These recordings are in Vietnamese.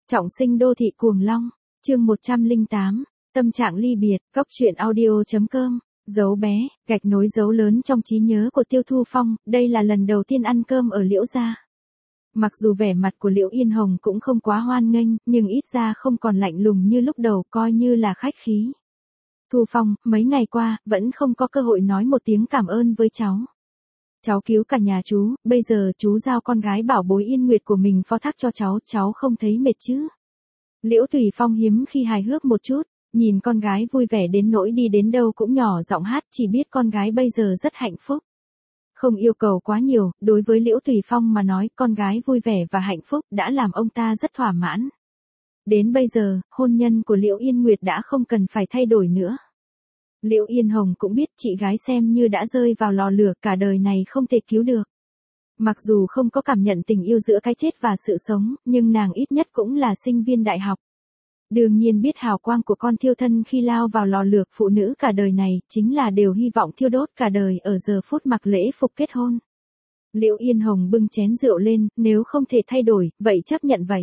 Trọng sinh đô thị cuồng long, chương 108, tâm trạng ly biệt, góc truyện audio.com, dấu bé, gạch nối dấu lớn trong trí nhớ của Tiêu Thu Phong, đây là lần đầu tiên ăn cơm ở Liễu gia. Mặc dù vẻ mặt của Liễu Yên Hồng cũng không quá hoan nghênh, nhưng ít ra không còn lạnh lùng như lúc đầu, coi như là khách khí. Thu Phong, mấy ngày qua, vẫn không có cơ hội nói một tiếng cảm ơn với cháu. Cháu cứu cả nhà chú, bây giờ chú giao con gái bảo bối Yên Nguyệt của mình phó thác cho cháu không thấy mệt chứ? Liễu Tùy Phong hiếm khi hài hước một chút, nhìn con gái vui vẻ đến nỗi đi đến đâu cũng nhỏ giọng hát, chỉ biết con gái bây giờ rất hạnh phúc. Không yêu cầu quá nhiều, đối với Liễu Tùy Phong mà nói, con gái vui vẻ và hạnh phúc đã làm ông ta rất thỏa mãn. Đến bây giờ, hôn nhân của Liễu Yên Nguyệt đã không cần phải thay đổi nữa. Liễu Yên Hồng cũng biết chị gái xem như đã rơi vào lò lửa, cả đời này không thể cứu được. Mặc dù không có cảm nhận tình yêu giữa cái chết và sự sống, nhưng nàng ít nhất cũng là sinh viên đại học. Đương nhiên biết hào quang của con thiêu thân khi lao vào lò lửa, phụ nữ cả đời này, chính là đều hy vọng thiêu đốt cả đời ở giờ phút mặc lễ phục kết hôn. Liễu Yên Hồng bưng chén rượu lên, nếu không thể thay đổi, vậy chấp nhận vậy.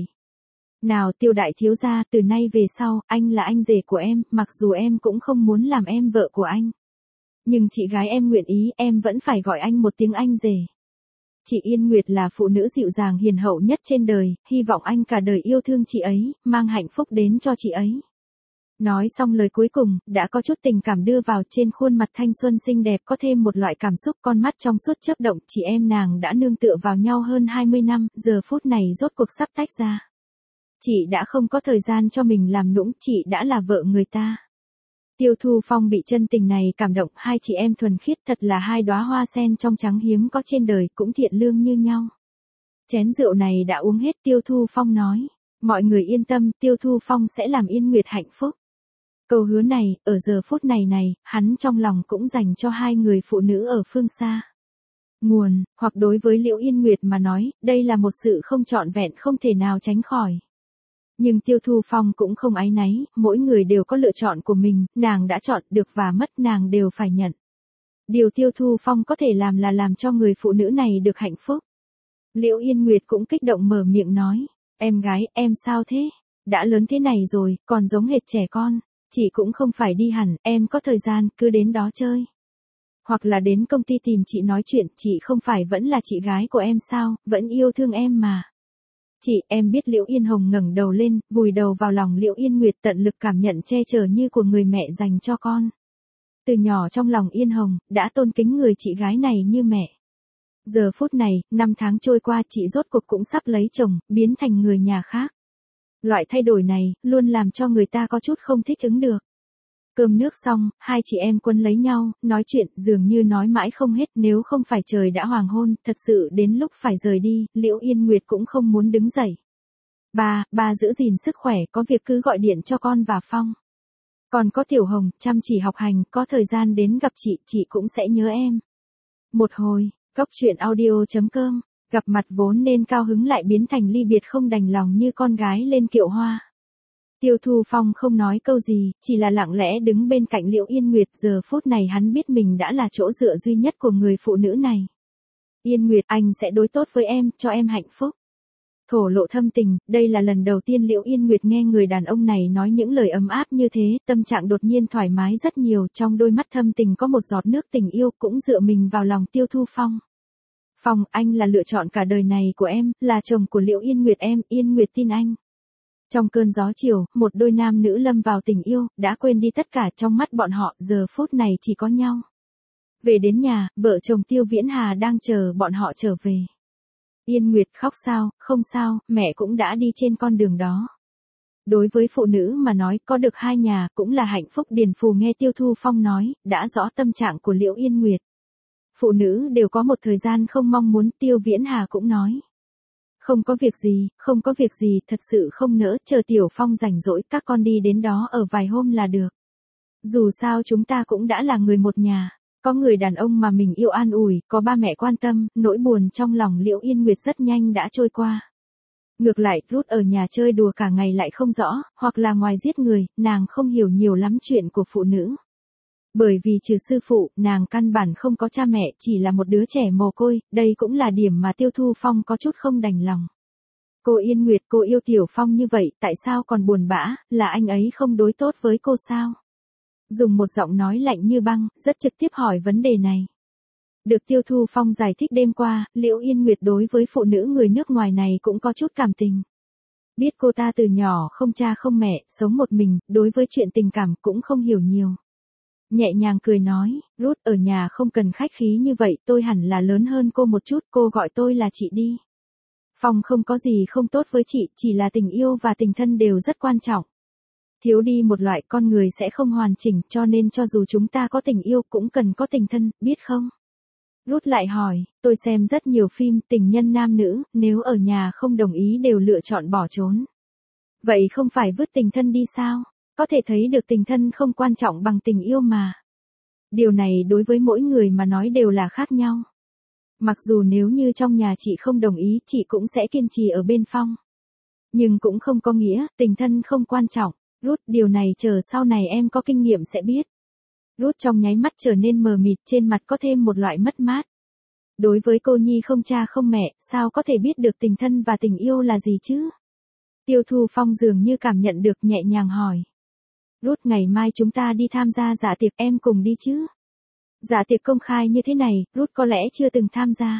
Nào Tiêu đại thiếu gia, từ nay về sau, anh là anh rể của em, mặc dù em cũng không muốn làm em vợ của anh. Nhưng chị gái em nguyện ý, em vẫn phải gọi anh một tiếng anh rể. Chị Yên Nguyệt là phụ nữ dịu dàng hiền hậu nhất trên đời, hy vọng anh cả đời yêu thương chị ấy, mang hạnh phúc đến cho chị ấy. Nói xong lời cuối cùng, đã có chút tình cảm đưa vào, trên khuôn mặt thanh xuân xinh đẹp có thêm một loại cảm xúc, con mắt trong suốt chớp động, chị em nàng đã nương tựa vào nhau hơn 20 năm, giờ phút này rốt cuộc sắp tách ra. Chị đã không có thời gian cho mình làm nũng, chị đã là vợ người ta. Tiêu Thu Phong bị chân tình này cảm động, hai chị em thuần khiết thật là hai đóa hoa sen trong trắng hiếm có trên đời, cũng thiện lương như nhau. Chén rượu này đã uống hết, Tiêu Thu Phong nói, mọi người yên tâm, Tiêu Thu Phong sẽ làm Yên Nguyệt hạnh phúc. Câu hứa này, ở giờ phút này, hắn trong lòng cũng dành cho hai người phụ nữ ở phương xa. Nguồn, hoặc đối với Liễu Yên Nguyệt mà nói, đây là một sự không trọn vẹn không thể nào tránh khỏi. Nhưng Tiêu Thu Phong cũng không áy náy, mỗi người đều có lựa chọn của mình, nàng đã chọn được và mất nàng đều phải nhận. Điều Tiêu Thu Phong có thể làm là làm cho người phụ nữ này được hạnh phúc. Liễu Yên Nguyệt cũng kích động mở miệng nói, em gái, em sao thế? Đã lớn thế này rồi, còn giống hệt trẻ con, chị cũng không phải đi hẳn, em có thời gian, cứ đến đó chơi. Hoặc là đến công ty tìm chị nói chuyện, chị không phải vẫn là chị gái của em sao, vẫn yêu thương em mà. Chị, em biết. Liễu Yên Hồng ngẩng đầu lên, vùi đầu vào lòng Liễu Yên Nguyệt, tận lực cảm nhận che chở như của người mẹ dành cho con. Từ nhỏ trong lòng Yên Hồng, đã tôn kính người chị gái này như mẹ. Giờ phút này, 5 tháng trôi qua, chị rốt cuộc cũng sắp lấy chồng, biến thành người nhà khác. Loại thay đổi này, luôn làm cho người ta có chút không thích ứng được. Cơm nước xong, hai chị em quấn lấy nhau, nói chuyện, dường như nói mãi không hết, nếu không phải trời đã hoàng hôn, thật sự đến lúc phải rời đi, Liễu Yên Nguyệt cũng không muốn đứng dậy. Ba giữ gìn sức khỏe, có việc cứ gọi điện cho con và Phong. Còn có Tiểu Hồng, chăm chỉ học hành, có thời gian đến gặp chị cũng sẽ nhớ em. Một hồi, góc truyện audio.com, gặp mặt vốn nên cao hứng lại biến thành ly biệt không đành lòng như con gái lên kiệu hoa. Tiêu Thu Phong không nói câu gì, chỉ là lặng lẽ đứng bên cạnh Liễu Yên Nguyệt, giờ phút này hắn biết mình đã là chỗ dựa duy nhất của người phụ nữ này. Yên Nguyệt, anh sẽ đối tốt với em, cho em hạnh phúc. Thổ lộ thâm tình, đây là lần đầu tiên Liễu Yên Nguyệt nghe người đàn ông này nói những lời ấm áp như thế, tâm trạng đột nhiên thoải mái rất nhiều, trong đôi mắt thâm tình có một giọt nước tình yêu, cũng dựa mình vào lòng Tiêu Thu Phong. Phong, anh là lựa chọn cả đời này của em, là chồng của Liễu Yên Nguyệt em, Yên Nguyệt tin anh. Trong cơn gió chiều, một đôi nam nữ lâm vào tình yêu, đã quên đi tất cả, trong mắt bọn họ, giờ phút này chỉ có nhau. Về đến nhà, vợ chồng Tiêu Viễn Hà đang chờ bọn họ trở về. Yên Nguyệt khóc sao, không sao, mẹ cũng đã đi trên con đường đó. Đối với phụ nữ mà nói, có được hai nhà, cũng là hạnh phúc. Điền Phù nghe Tiêu Thu Phong nói, đã rõ tâm trạng của Liễu Yên Nguyệt. Phụ nữ đều có một thời gian không mong muốn, Tiêu Viễn Hà cũng nói. Không có việc gì, thật sự không nỡ, chờ Tiểu Phong rảnh rỗi, các con đi đến đó ở vài hôm là được. Dù sao chúng ta cũng đã là người một nhà, có người đàn ông mà mình yêu an ủi, có ba mẹ quan tâm, nỗi buồn trong lòng Liễu Yên Nguyệt rất nhanh đã trôi qua. Ngược lại, Ruth ở nhà chơi đùa cả ngày lại không rõ, hoặc là ngoài giết người, nàng không hiểu nhiều lắm chuyện của phụ nữ. Bởi vì trừ sư phụ, nàng căn bản không có cha mẹ, chỉ là một đứa trẻ mồ côi, đây cũng là điểm mà Tiêu Thu Phong có chút không đành lòng. Cô Yên Nguyệt, cô yêu Tiểu Phong như vậy, tại sao còn buồn bã, là anh ấy không đối tốt với cô sao? Dùng một giọng nói lạnh như băng, rất trực tiếp hỏi vấn đề này. Được Tiêu Thu Phong giải thích đêm qua, Liễu Yên Nguyệt đối với phụ nữ người nước ngoài này cũng có chút cảm tình. Biết cô ta từ nhỏ không cha không mẹ, sống một mình, đối với chuyện tình cảm cũng không hiểu nhiều. Nhẹ nhàng cười nói, Ruth ở nhà không cần khách khí như vậy, tôi hẳn là lớn hơn cô một chút, cô gọi tôi là chị đi. Phong không có gì không tốt với chị, chỉ là tình yêu và tình thân đều rất quan trọng. Thiếu đi một loại con người sẽ không hoàn chỉnh, cho nên cho dù chúng ta có tình yêu cũng cần có tình thân, biết không? Ruth lại hỏi, tôi xem rất nhiều phim tình nhân nam nữ, nếu ở nhà không đồng ý đều lựa chọn bỏ trốn. Vậy không phải vứt tình thân đi sao? Có thể thấy được tình thân không quan trọng bằng tình yêu mà. Điều này đối với mỗi người mà nói đều là khác nhau. Mặc dù nếu như trong nhà chị không đồng ý, chị cũng sẽ kiên trì ở bên Phong. Nhưng cũng không có nghĩa, tình thân không quan trọng. Ruth, điều này chờ sau này em có kinh nghiệm sẽ biết. Ruth trong nháy mắt trở nên mờ mịt, trên mặt có thêm một loại mất mát. Đối với cô nhi không cha không mẹ, sao có thể biết được tình thân và tình yêu là gì chứ? Tiêu Thu Phong dường như cảm nhận được, nhẹ nhàng hỏi. Ruth, ngày mai chúng ta đi tham gia dạ tiệc, em cùng đi chứ? Dạ tiệc công khai như thế này, Ruth có lẽ chưa từng tham gia.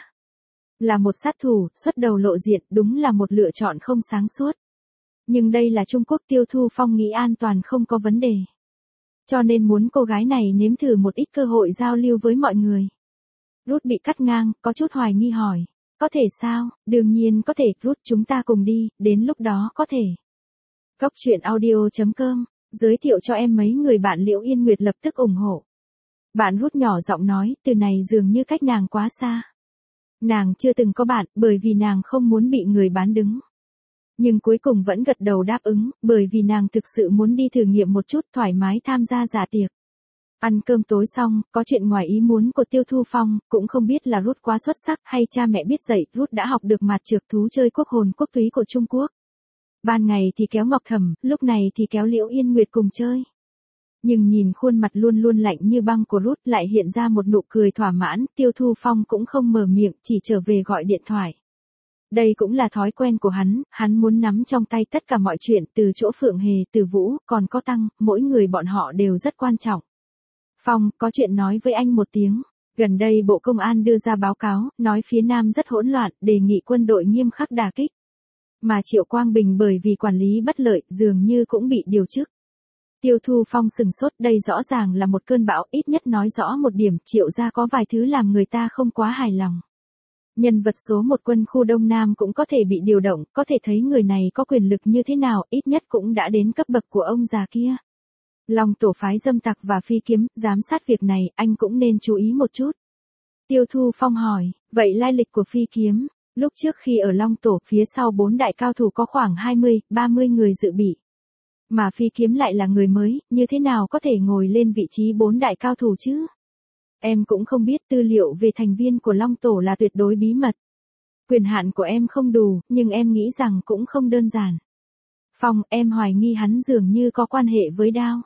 Là một sát thủ, xuất đầu lộ diện, đúng là một lựa chọn không sáng suốt. Nhưng đây là Trung Quốc, Tiêu Thu Phong nghĩ an toàn không có vấn đề. Cho nên muốn cô gái này nếm thử một ít cơ hội giao lưu với mọi người. Ruth bị cắt ngang, có chút hoài nghi hỏi. Có thể sao? Đương nhiên có thể, Ruth, chúng ta cùng đi, đến lúc đó có thể. Góc truyện audio.com, giới thiệu cho em mấy người bạn. Liễu Yên Nguyệt lập tức ủng hộ. Bạn Ruth nhỏ giọng nói, từ này dường như cách nàng quá xa. Nàng chưa từng có bạn, bởi vì nàng không muốn bị người bán đứng. Nhưng cuối cùng vẫn gật đầu đáp ứng, bởi vì nàng thực sự muốn đi thử nghiệm một chút, thoải mái tham gia dạ tiệc. Ăn cơm tối xong, có chuyện ngoài ý muốn của Tiêu Thu Phong, cũng không biết là Ruth quá xuất sắc hay cha mẹ biết dạy, Ruth đã học được mạt trược thú chơi quốc hồn quốc túy của Trung Quốc. Ban ngày thì kéo Ngọc Thẩm, lúc này thì kéo Liễu Yên Nguyệt cùng chơi. Nhưng nhìn khuôn mặt luôn luôn lạnh như băng của Ruth lại hiện ra một nụ cười thỏa mãn, Tiêu Thu Phong cũng không mở miệng, chỉ trở về gọi điện thoại. Đây cũng là thói quen của hắn muốn nắm trong tay tất cả mọi chuyện, từ chỗ Phượng Hề, từ Vũ, còn có Tăng, mỗi người bọn họ đều rất quan trọng. Phong, có chuyện nói với anh một tiếng. Gần đây Bộ Công an đưa ra báo cáo, nói phía Nam rất hỗn loạn, đề nghị quân đội nghiêm khắc đả kích. Mà Triệu Quang Bình bởi vì quản lý bất lợi, dường như cũng bị điều chức. Tiêu Thu Phong sừng sốt, đây rõ ràng là một cơn bão, ít nhất nói rõ một điểm, Triệu gia có vài thứ làm người ta không quá hài lòng. Nhân vật số một quân khu Đông Nam cũng có thể bị điều động, có thể thấy người này có quyền lực như thế nào, ít nhất cũng đã đến cấp bậc của ông già kia. Long Tổ phái dâm tặc và phi kiếm, giám sát việc này, anh cũng nên chú ý một chút. Tiêu Thu Phong hỏi, vậy lai lịch của phi kiếm, lúc trước khi ở Long Tổ, phía sau 4 đại cao thủ có khoảng 20-30 người dự bị. Mà phi kiếm lại là người mới, như thế nào có thể ngồi lên vị trí 4 đại cao thủ chứ? Em cũng không biết, tư liệu về thành viên của Long Tổ là tuyệt đối bí mật. Quyền hạn của em không đủ, nhưng em nghĩ rằng cũng không đơn giản. Phong, em hoài nghi hắn dường như có quan hệ với Đao.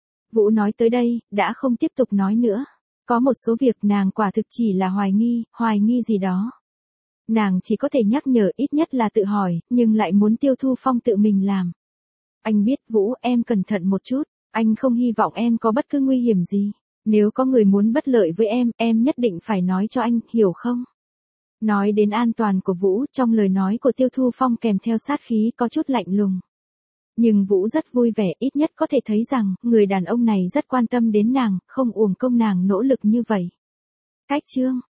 Vũ nói tới đây, đã không tiếp tục nói nữa. Có một số việc nàng quả thực chỉ là hoài nghi gì đó. Nàng chỉ có thể nhắc nhở, ít nhất là tự hỏi, nhưng lại muốn Tiêu Thu Phong tự mình làm. Anh biết Vũ, em cẩn thận một chút, anh không hy vọng em có bất cứ nguy hiểm gì. Nếu có người muốn bất lợi với em nhất định phải nói cho anh, hiểu không? Nói đến an toàn của Vũ, trong lời nói của Tiêu Thu Phong kèm theo sát khí có chút lạnh lùng. Nhưng Vũ rất vui vẻ, ít nhất có thể thấy rằng, người đàn ông này rất quan tâm đến nàng, không uổng công nàng nỗ lực như vậy. Cách chương